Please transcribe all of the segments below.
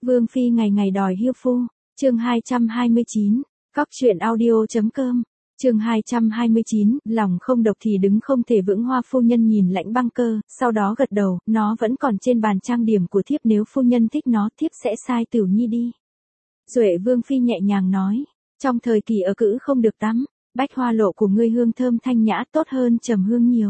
Vương phi ngày ngày đòi hiêu phu. Chương 229. Cóc truyện audio.com. Chương 229, lòng không độc thì đứng không thể vững. Hoa phu nhân nhìn Lãnh Băng Cơ, sau đó gật đầu, nó vẫn còn trên bàn trang điểm của thiếp, nếu phu nhân thích nó, thiếp sẽ sai Tửu Nhi đi. Duệ Vương phi nhẹ nhàng nói, trong thời kỳ ở cữ không được tắm, bách hoa lộ của ngươi hương thơm thanh nhã, tốt hơn trầm hương nhiều.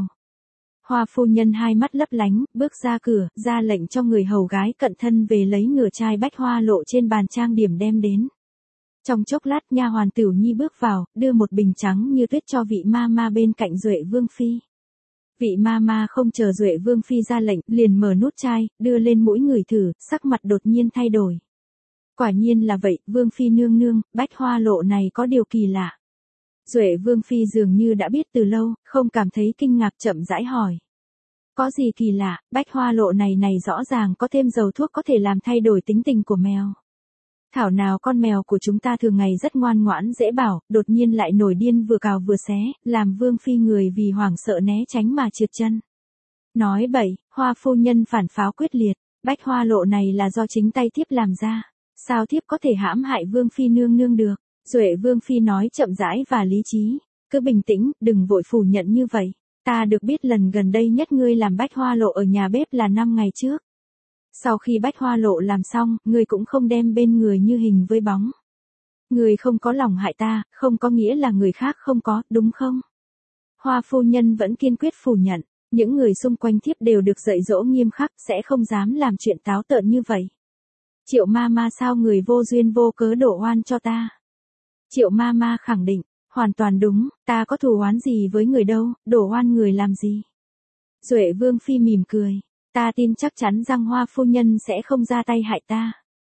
Hoa phu nhân hai mắt lấp lánh, bước ra cửa, ra lệnh cho người hầu gái cận thân về lấy nửa chai bách hoa lộ trên bàn trang điểm đem đến. Trong chốc lát nha hoàn Tửu Nhi bước vào, đưa một bình trắng như tuyết cho vị ma ma bên cạnh Duệ Vương phi. Vị ma ma không chờ Duệ Vương phi ra lệnh, liền mở nút chai, đưa lên mũi người thử, sắc mặt đột nhiên thay đổi. Quả nhiên là vậy, Vương phi nương nương, bách hoa lộ này có điều kỳ lạ. Duệ Vương phi dường như đã biết từ lâu, không cảm thấy kinh ngạc, chậm rãi hỏi. Có gì kỳ lạ, bách hoa lộ này rõ ràng có thêm dầu thuốc có thể làm thay đổi tính tình của mèo. Thảo nào con mèo của chúng ta thường ngày rất ngoan ngoãn dễ bảo, đột nhiên lại nổi điên vừa cào vừa xé, làm Vương phi người vì hoảng sợ né tránh mà trượt chân. Nói bậy, Hoa phu nhân phản pháo quyết liệt, bách hoa lộ này là do chính tay thiếp làm ra, sao thiếp có thể hãm hại Vương phi nương nương được? Duệ Vương phi nói chậm rãi và lý trí, cứ bình tĩnh, đừng vội phủ nhận như vậy. Ta được biết lần gần đây nhất ngươi làm bách hoa lộ ở nhà bếp là 5 ngày trước. Sau khi bách hoa lộ làm xong, ngươi cũng không đem bên người như hình với bóng. Ngươi không có lòng hại ta, không có nghĩa là người khác không có, đúng không? Hoa phu nhân vẫn kiên quyết phủ nhận, những người xung quanh thiếp đều được dạy dỗ nghiêm khắc, sẽ không dám làm chuyện táo tợn như vậy. Triệu ma ma sao người vô duyên vô cớ đổ oan cho ta? Triệu ma ma khẳng định, hoàn toàn đúng, ta có thù oán gì với người đâu, đổ oan người làm gì? Duệ Vương phi mỉm cười, ta tin chắc chắn rằng Hoa phu nhân sẽ không ra tay hại ta.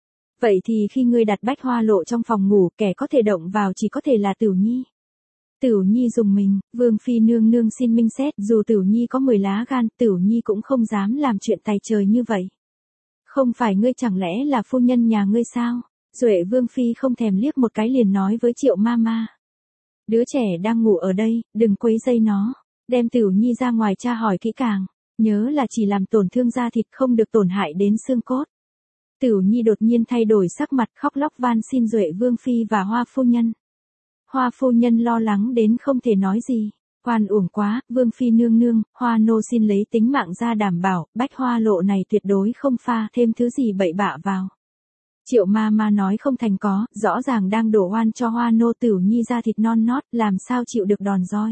Vậy thì khi ngươi đặt bách hoa lộ trong phòng ngủ, kẻ có thể động vào chỉ có thể là Tửu Nhi. Tửu Nhi dùng mình, Vương phi nương nương xin minh xét, dù Tửu Nhi có 10 lá gan, Tửu Nhi cũng không dám làm chuyện tày trời như vậy. Không phải ngươi chẳng lẽ là phu nhân nhà ngươi sao? Duệ Vương phi không thèm liếc một cái liền nói với Triệu ma ma. Đứa trẻ đang ngủ ở đây, đừng quấy rầy nó, đem Tửu Nhi ra ngoài tra hỏi kỹ càng, nhớ là chỉ làm tổn thương da thịt, không được tổn hại đến xương cốt. Tửu Nhi đột nhiên thay đổi sắc mặt, khóc lóc van xin Duệ Vương phi và Hoa phu nhân. Hoa phu nhân lo lắng đến không thể nói gì. Oan uổng quá, Vương phi nương nương, Hoa nô xin lấy tính mạng ra đảm bảo, bách hoa lộ này tuyệt đối không pha thêm thứ gì bậy bạ vào. Triệu ma ma nói không thành có, rõ ràng đang đổ oan cho Hoa nô. Tửu Nhi da thịt non nót, làm sao chịu được đòn roi.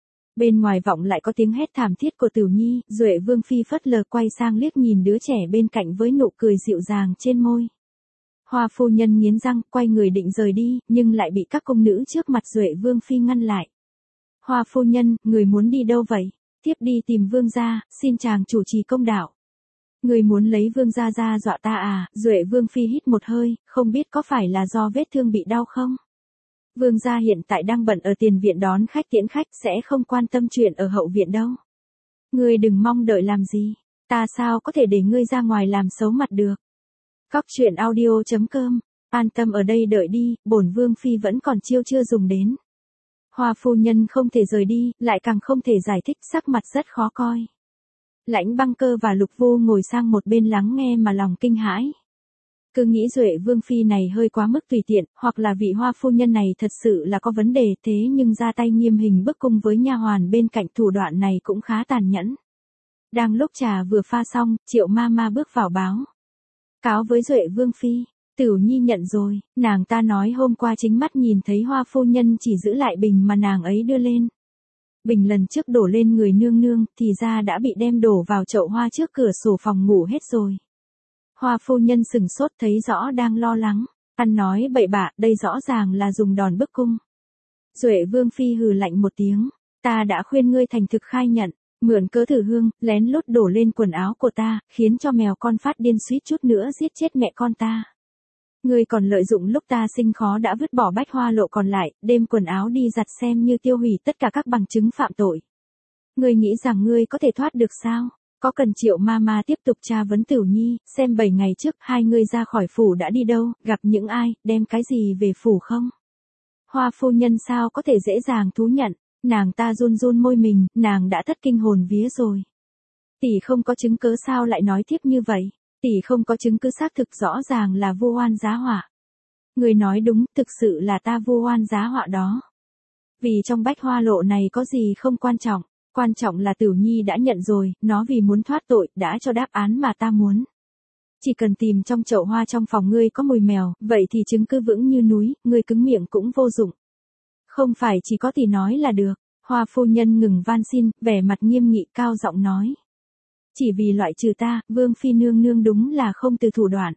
Bên ngoài vọng lại có tiếng hét thảm thiết của Tửu Nhi, Duệ Vương phi phớt lờ quay sang liếc nhìn đứa trẻ bên cạnh với nụ cười dịu dàng trên môi. Hoa phu nhân nghiến răng, quay người định rời đi, nhưng lại bị các công nữ trước mặt Duệ Vương phi ngăn lại. Hoa phu nhân, người muốn đi đâu vậy? Tiếp đi tìm vương gia, xin chàng chủ trì công đạo. Người muốn lấy vương gia ra dọa ta à? Duệ Vương phi hít một hơi, không biết có phải là do vết thương bị đau không? Vương gia hiện tại đang bận ở tiền viện đón khách tiễn khách, sẽ không quan tâm chuyện ở hậu viện đâu. Ngươi đừng mong đợi làm gì, ta sao có thể để ngươi ra ngoài làm xấu mặt được. Cóc truyện audio.com, an tâm ở đây đợi đi, bổn Vương phi vẫn còn chiêu chưa dùng đến. Hoa phu nhân không thể rời đi, lại càng không thể giải thích, sắc mặt rất khó coi. Lãnh Băng Cơ và Lục Vô ngồi sang một bên lắng nghe mà lòng kinh hãi. Cứ nghĩ Duệ Vương phi này hơi quá mức tùy tiện, hoặc là vị Hoa phu nhân này thật sự là có vấn đề, thế nhưng ra tay nghiêm hình bức cung với nha hoàn bên cạnh, thủ đoạn này cũng khá tàn nhẫn. Đang lúc trà vừa pha xong, Triệu ma ma bước vào báo. Cáo với Duệ Vương phi, Tửu Nhi nhận rồi, nàng ta nói hôm qua chính mắt nhìn thấy Hoa phu nhân chỉ giữ lại bình mà nàng ấy đưa lên. Bình lần trước đổ lên người nương nương, thì ra đã bị đem đổ vào chậu hoa trước cửa sổ phòng ngủ hết rồi. Hoa phu nhân sừng sốt thấy rõ đang lo lắng, ăn nói bậy bạ, đây rõ ràng là dùng đòn bức cung. Duệ Vương phi hừ lạnh một tiếng, ta đã khuyên ngươi thành thực khai nhận, mượn cớ thử hương, lén lút đổ lên quần áo của ta, khiến cho mèo con phát điên suýt chút nữa giết chết mẹ con ta. Ngươi còn lợi dụng lúc ta sinh khó đã vứt bỏ bách hoa lộ còn lại, đem quần áo đi giặt xem như tiêu hủy tất cả các bằng chứng phạm tội. Ngươi nghĩ rằng ngươi có thể thoát được sao? Có cần Triệu ma ma tiếp tục tra vấn Tửu Nhi, xem 7 ngày trước hai ngươi ra khỏi phủ đã đi đâu, gặp những ai, đem cái gì về phủ không? Hoa phu nhân sao có thể dễ dàng thú nhận, nàng ta run run môi mình, nàng đã thất kinh hồn vía rồi. Tỷ không có chứng cớ sao lại nói tiếp như vậy? Tỷ không có chứng cứ xác thực, rõ ràng là vu oan giá họa. Người nói đúng, thực sự là ta vu oan giá họa đó. Vì trong bách hoa lộ này có gì không quan trọng là Tửu Nhi đã nhận rồi, nó vì muốn thoát tội, đã cho đáp án mà ta muốn. Chỉ cần tìm trong chậu hoa trong phòng ngươi có mùi mèo, vậy thì chứng cứ vững như núi, ngươi cứng miệng cũng vô dụng. Không phải chỉ có tỷ nói là được. Hoa phu nhân ngừng van xin, vẻ mặt nghiêm nghị cao giọng nói. Chỉ vì loại trừ ta, Vương Phi nương nương đúng là không từ thủ đoạn.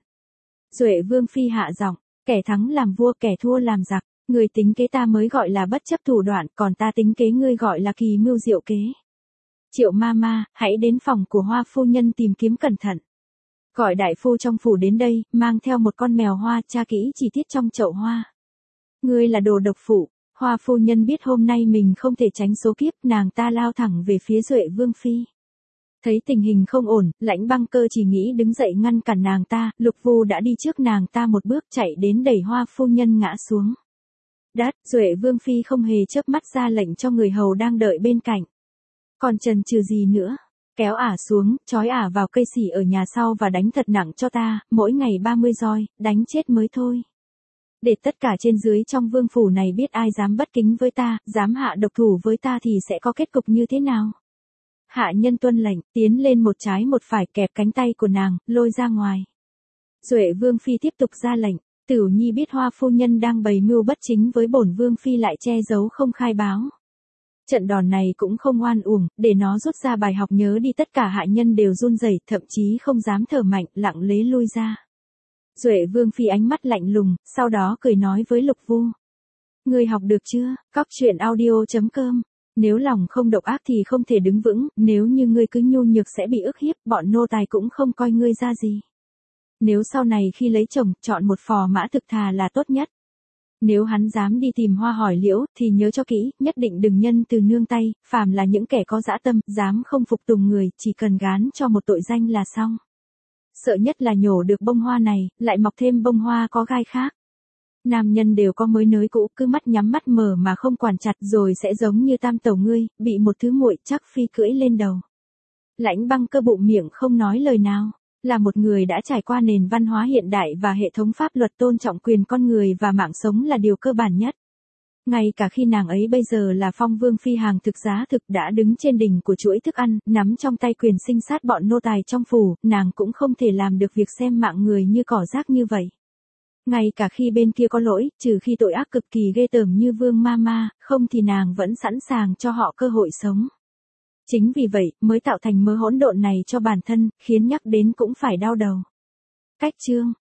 Duệ Vương Phi hạ giọng, kẻ thắng làm vua kẻ thua làm giặc, người tính kế ta mới gọi là bất chấp thủ đoạn, còn ta tính kế ngươi gọi là kỳ mưu diệu kế. Triệu Mama, hãy đến phòng của Hoa phu nhân tìm kiếm cẩn thận. Gọi đại phu trong phủ đến đây, mang theo một con mèo hoa, tra kỹ chi tiết trong chậu hoa. Ngươi là đồ độc phụ. Hoa phu nhân biết hôm nay mình không thể tránh số kiếp, nàng ta lao thẳng về phía Duệ Vương Phi. Thấy tình hình không ổn, Lãnh Băng Cơ chỉ nghĩ đứng dậy ngăn cản nàng ta, Lục Vu đã đi trước nàng ta một bước chạy đến đẩy Hoa phu nhân ngã xuống. Đát, Duệ Vương Phi không hề chớp mắt ra lệnh cho người hầu đang đợi bên cạnh. Còn chần chừ gì nữa? Kéo ả xuống, trói ả vào cây xỉ ở nhà sau và đánh thật nặng cho ta, mỗi ngày 30 roi, đánh chết mới thôi. Để tất cả trên dưới trong vương phủ này biết ai dám bất kính với ta, dám hạ độc thủ với ta thì sẽ có kết cục như thế nào. Hạ nhân tuân lệnh, tiến lên một trái một phải kẹp cánh tay của nàng, lôi ra ngoài. Duệ Vương Phi tiếp tục ra lệnh, Tửu Nhi biết Hoa phu nhân đang bày mưu bất chính với bổn Vương Phi lại che giấu không khai báo. Trận đòn này cũng không oan uổng, để nó rút ra bài học nhớ đi, tất cả hạ nhân đều run rẩy, thậm chí không dám thở mạnh, lặng lẽ lui ra. Duệ Vương Phi ánh mắt lạnh lùng, sau đó cười nói với Lục Vu. Ngươi học được chưa? Cóc truyện audio.com. Nếu lòng không độc ác thì không thể đứng vững, nếu như ngươi cứ nhu nhược sẽ bị ức hiếp, bọn nô tài cũng không coi ngươi ra gì. Nếu sau này khi lấy chồng, chọn một phò mã thực thà là tốt nhất. Nếu hắn dám đi tìm Hoa hỏi Liễu, thì nhớ cho kỹ, nhất định đừng nhân từ nương tay, phàm là những kẻ có dã tâm, dám không phục tùng người, chỉ cần gán cho một tội danh là xong. Sợ nhất là nhổ được bông hoa này, lại mọc thêm bông hoa có gai khác. Nam nhân đều có mới nới cũ, cứ mắt nhắm mắt mở mà không quản chặt rồi sẽ giống như tam tẩu ngươi, bị một thứ muội chắc phi cưỡi lên đầu. Lãnh Băng Cơ bụng miệng không nói lời nào, là một người đã trải qua nền văn hóa hiện đại và hệ thống pháp luật tôn trọng quyền con người và mạng sống là điều cơ bản nhất. Ngay cả khi nàng ấy bây giờ là Phong Vương Phi hàng thực giá thực đã đứng trên đỉnh của chuỗi thức ăn, nắm trong tay quyền sinh sát bọn nô tài trong phủ, nàng cũng không thể làm được việc xem mạng người như cỏ rác như vậy. Ngay cả khi bên kia có lỗi, trừ khi tội ác cực kỳ ghê tởm như Vương Mama, không thì nàng vẫn sẵn sàng cho họ cơ hội sống. Chính vì vậy, mới tạo thành mớ hỗn độn này cho bản thân, khiến nhắc đến cũng phải đau đầu. Cách chương